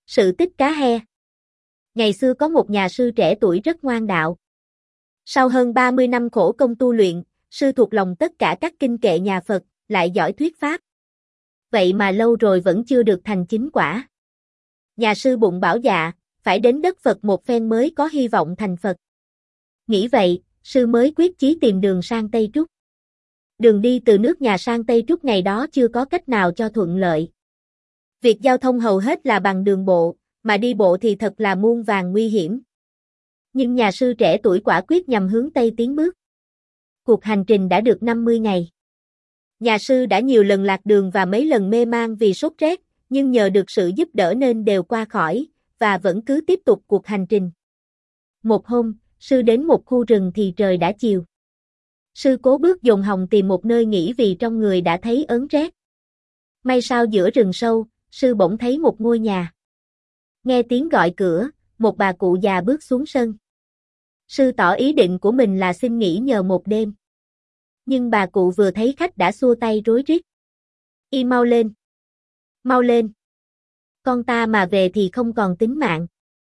Sự tích cá he. Ngày xưa có một nhà sư trẻ tuổi rất ngoan đạo. Sau hơn 30 năm khổ công tu luyện, sư thuộc lòng tất cả các kinh kệ nhà Phật, lại giỏi thuyết pháp. Vậy mà lâu rồi vẫn chưa được thành chính quả. Nhà sư bụng bảo dạ, phải đến đất Phật một phen mới có hy vọng thành Phật. Nghĩ vậy, sư mới quyết chí tìm đường sang Tây Trúc. Đường đi từ nước nhà sang Tây Trúc ngày đó chưa có cách nào cho thuận lợi. Việc giao thông hầu hết là bằng đường bộ, mà đi bộ thì thật là muôn vàn nguy hiểm. Nhưng nhà sư trẻ tuổi quả quyết nhằm hướng Tây tiến bước. Cuộc hành trình đã được 50 ngày. Nhà sư đã nhiều lần lạc đường và mấy lần mê man vì sốt rét, nhưng nhờ được sự giúp đỡ nên đều qua khỏi, và vẫn cứ tiếp tục cuộc hành trình. Một hôm, sư đến một khu rừng thì trời đã chiều. Sư cố bước dồn hồng tìm một nơi nghỉ vì trong người đã thấy ớn rét. May sao giữa rừng sâu, sư bỗng thấy một ngôi nhà. Nghe tiếng gọi cửa, một bà cụ già bước xuống sân. Sư tỏ ý định của mình là xin nghỉ nhờ một đêm. Nhưng bà cụ vừa thấy khách đã xua tay rối rít. Y mau lên! Mau lên! Con ta mà về thì không còn tính mạng.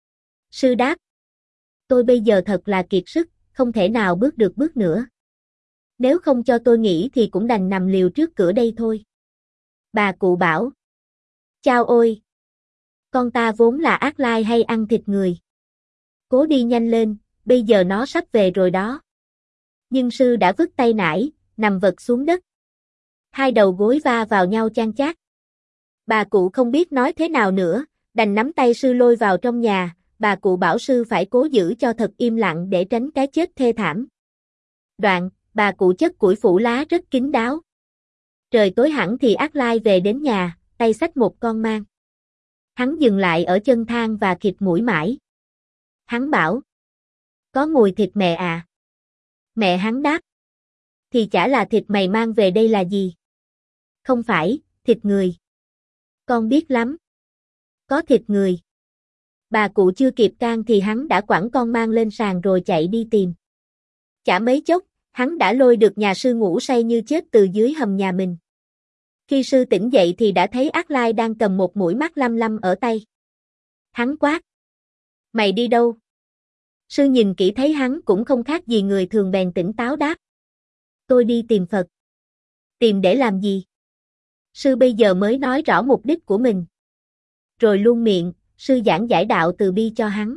Sư đáp. Tôi bây giờ thật là kiệt sức, không thể nào bước được bước nữa. Nếu không cho tôi nghỉ thì cũng đành nằm liều trước cửa đây thôi. Bà cụ bảo. Chao ôi! Con ta vốn là ác lai hay ăn thịt người. Cố đi nhanh lên, bây giờ nó sắp về rồi đó. Nhưng sư đã vứt tay nải, nằm vật xuống đất. Hai đầu gối va vào nhau chan chát. Bà cụ không biết nói thế nào nữa, đành nắm tay sư lôi vào trong nhà. Bà cụ bảo sư phải cố giữ cho thật im lặng để tránh cái chết thê thảm. Đoạn, bà cụ chất củi phủ lá rất kín đáo. Trời tối hẳn thì ác lai về đến nhà, tay xách một con mang. Hắn dừng lại ở chân thang và khịt mũi mãi. Hắn bảo. Có mùi thịt mẹ à? Mẹ hắn đáp. Thì chả là thịt mày mang về đây là gì? Không phải, thịt người. Con biết lắm. Có thịt người. Bà cụ chưa kịp can thì hắn đã quẳng con mang lên sàn rồi chạy đi tìm. Chả mấy chốc, hắn đã lôi được nhà sư ngủ say như chết từ dưới hầm nhà mình. Khi sư tỉnh dậy thì đã thấy ác lai đang cầm một mũi mắt lăm lăm ở tay. Hắn quát. Mày đi đâu? Sư nhìn kỹ thấy hắn cũng không khác gì người thường bèn tỉnh táo đáp. Tôi đi tìm Phật. Tìm để làm gì? Sư bây giờ mới nói rõ mục đích của mình. Rồi luôn miệng, sư giảng giải đạo từ bi cho hắn.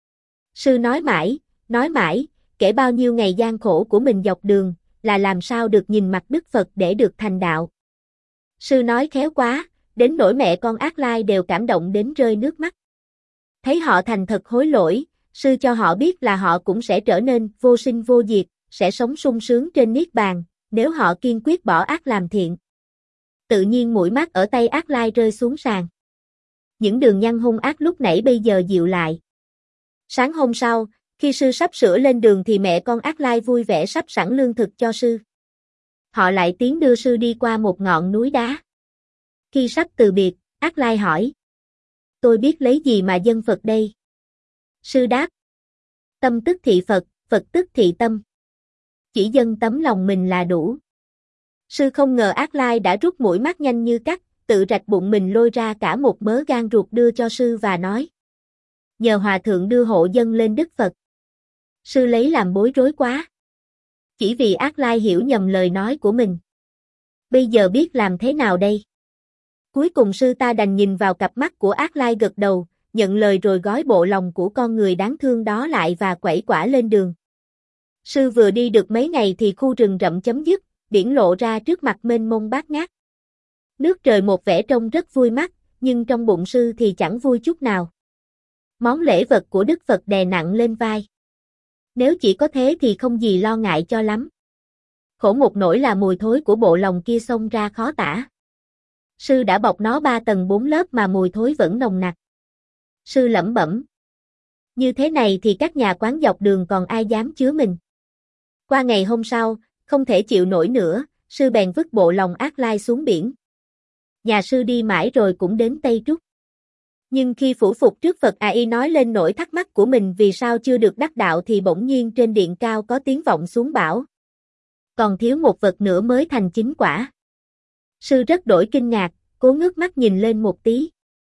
Sư nói mãi, kể bao nhiêu ngày gian khổ của mình dọc đường, là làm sao được nhìn mặt Đức Phật để được thành đạo. Sư nói khéo quá, đến nỗi mẹ con ác lai đều cảm động đến rơi nước mắt. Thấy họ thành thật hối lỗi, sư cho họ biết là họ cũng sẽ trở nên vô sinh vô diệt, sẽ sống sung sướng trên niết bàn, nếu họ kiên quyết bỏ ác làm thiện. Tự nhiên mũi mắt ở tay ác lai rơi xuống sàn. Những đường nhăn hung ác lúc nãy bây giờ dịu lại. Sáng hôm sau, khi sư sắp sửa lên đường thì mẹ con ác lai vui vẻ sắp sẵn lương thực cho sư. Họ lại tiến đưa sư đi qua một ngọn núi đá. Khi sắp từ biệt, ác lai hỏi. Tôi biết lấy gì mà dâng Phật đây? Sư đáp. Tâm tức thị Phật, Phật tức thị tâm. Chỉ dâng tấm lòng mình là đủ. Sư không ngờ ác lai đã rút mũi mắt nhanh như cắt, tự rạch bụng mình lôi ra cả một mớ gan ruột đưa cho sư và nói. Nhờ hòa thượng đưa hộ dâng lên Đức Phật. Sư lấy làm bối rối quá. Chỉ vì ác lai hiểu nhầm lời nói của mình. Bây giờ biết làm thế nào đây? Cuối cùng sư ta đành nhìn vào cặp mắt của ác lai gật đầu, nhận lời rồi gói bộ lòng của con người đáng thương đó lại và quẩy quả lên đường. Sư vừa đi được mấy ngày thì khu rừng rậm chấm dứt, biển lộ ra trước mặt mênh mông bát ngát. Nước trời một vẻ trông rất vui mắt, nhưng trong bụng sư thì chẳng vui chút nào. Món lễ vật của Đức Phật đè nặng lên vai. Nếu chỉ có thế thì không gì lo ngại cho lắm. Khổ một nỗi là mùi thối của bộ lòng kia xông ra khó tả. Sư đã bọc nó 3 tầng 4 lớp mà mùi thối vẫn nồng nặc. Sư lẩm bẩm. Như thế này thì các nhà quán dọc đường còn ai dám chứa mình. Qua ngày hôm sau, không thể chịu nổi nữa, sư bèn vứt bộ lòng ác lai xuống biển. Nhà sư đi mãi rồi cũng đến Tây Trúc. Nhưng khi phủ phục trước Phật y nói lên nỗi thắc mắc của mình vì sao chưa được đắc đạo thì bỗng nhiên trên điện cao có tiếng vọng xuống bảo. Còn thiếu một vật nữa mới thành chính quả. Sư rất đổi kinh ngạc, cố ngước mắt nhìn lên một tí.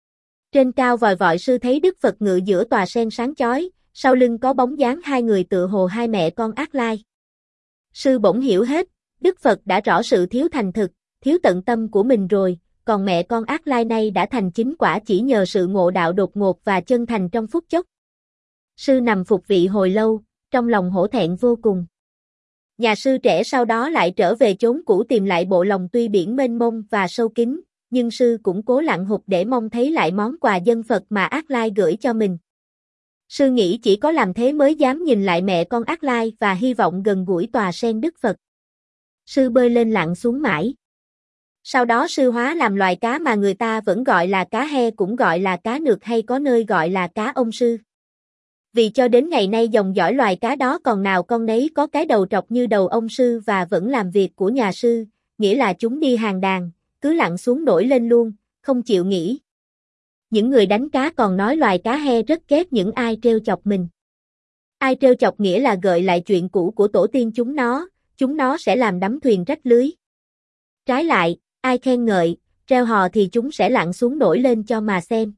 Trên cao vòi vọi sư thấy Đức Phật ngự giữa tòa sen sáng chói, sau lưng có bóng dáng hai người tựa hồ hai mẹ con Ác Lai. Sư bỗng hiểu hết, Đức Phật đã rõ sự thiếu thành thực, thiếu tận tâm của mình rồi, còn mẹ con Ác Lai này đã thành chính quả chỉ nhờ sự ngộ đạo đột ngột và chân thành trong phút chốc. Sư nằm phục vị hồi lâu, trong lòng hổ thẹn vô cùng. Nhà sư trẻ sau đó lại trở về chốn cũ tìm lại bộ lòng tuy biển mênh mông và sâu kín, nhưng sư cũng cố lặn hụt để mong thấy lại món quà dân Phật mà Ác Lai gửi cho mình. Sư nghĩ chỉ có làm thế mới dám nhìn lại mẹ con Ác Lai và hy vọng gần gũi tòa sen Đức Phật. Sư bơi lên lặn xuống mãi. Sau đó sư hóa làm loài cá mà người ta vẫn gọi là cá he, cũng gọi là cá nược hay có nơi gọi là cá ông sư. Vì cho đến ngày nay dòng dõi loài cá đó còn nào con nấy có cái đầu trọc như đầu ông sư và vẫn làm việc của nhà sư, nghĩa là chúng đi hàng đàn, cứ lặn xuống nổi lên luôn, không chịu nghỉ. Những người đánh cá còn nói loài cá he rất ghét những ai trêu chọc mình. Ai trêu chọc nghĩa là gợi lại chuyện cũ của tổ tiên chúng nó sẽ làm đắm thuyền rách lưới. Trái lại, ai khen ngợi, treo hò thì chúng sẽ lặn xuống nổi lên cho mà xem.